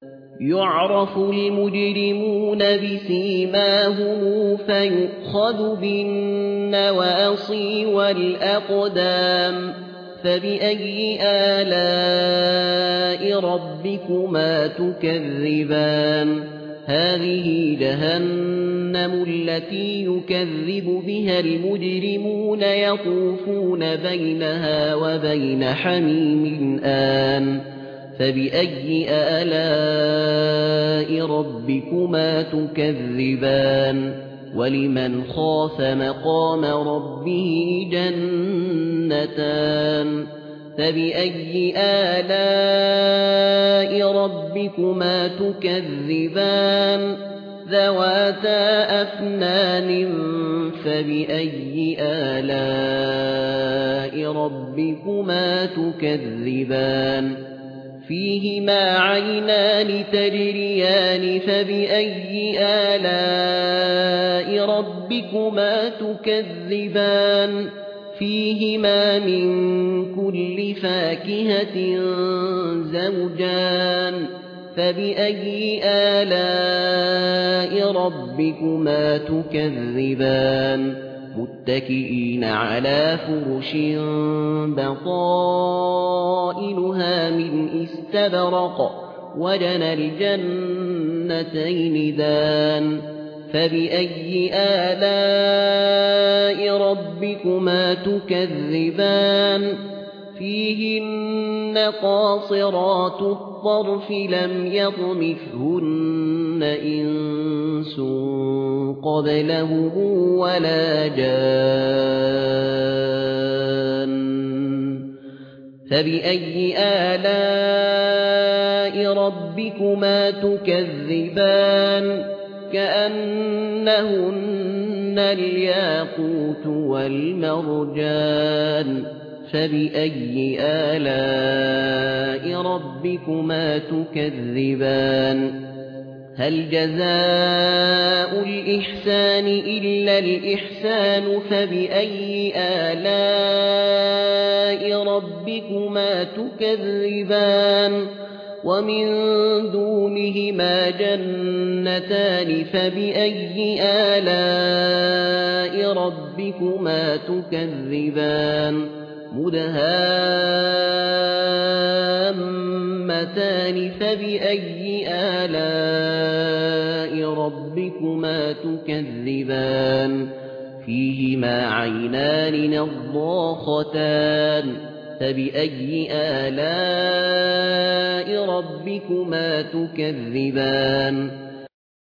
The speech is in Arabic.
يعرف المجرمون بسيماهم فيؤخذ بالنواصي والأقدام فبأي آلاء ربكما تكذبان هذه جهنم التي يكذب بها المجرمون يطوفون بينها وبين حميم آن فبأي آلاء ربكما تكذبان ولمن خاف مقام ربه جنتان فبأي آلاء ربكما تكذبان ذواتا أفنان فبأي آلاء ربكما تكذبان فيهما عينان تجريان فبأي آلاء ربكما تكذبان فيهما من كل فاكهة زوجان فبأي آلاء ربكما تكذبان متكئين على فرش بطائنها من استبرق وجنى الجنتين دان فبأي آلاء ربكما تكذبان فيهن قاصرات الطرف لم يطمثهن إنس قبلهم ولا جان فبأي آلاء ربكما تكذبان كأنهن الياقوت والمرجان فبأي آلاء ربكما تكذبان هل جزاء الإحسان إلا الإحسان فبأي آلاء ربكما تكذبان ومن دونهما جنتان فبأي آلاء ربكما تكذبان مدهامتان فبأي آلاء ربكما تكذبان فيهما عينان نضاختان فبأي آلاء ربكما تكذبان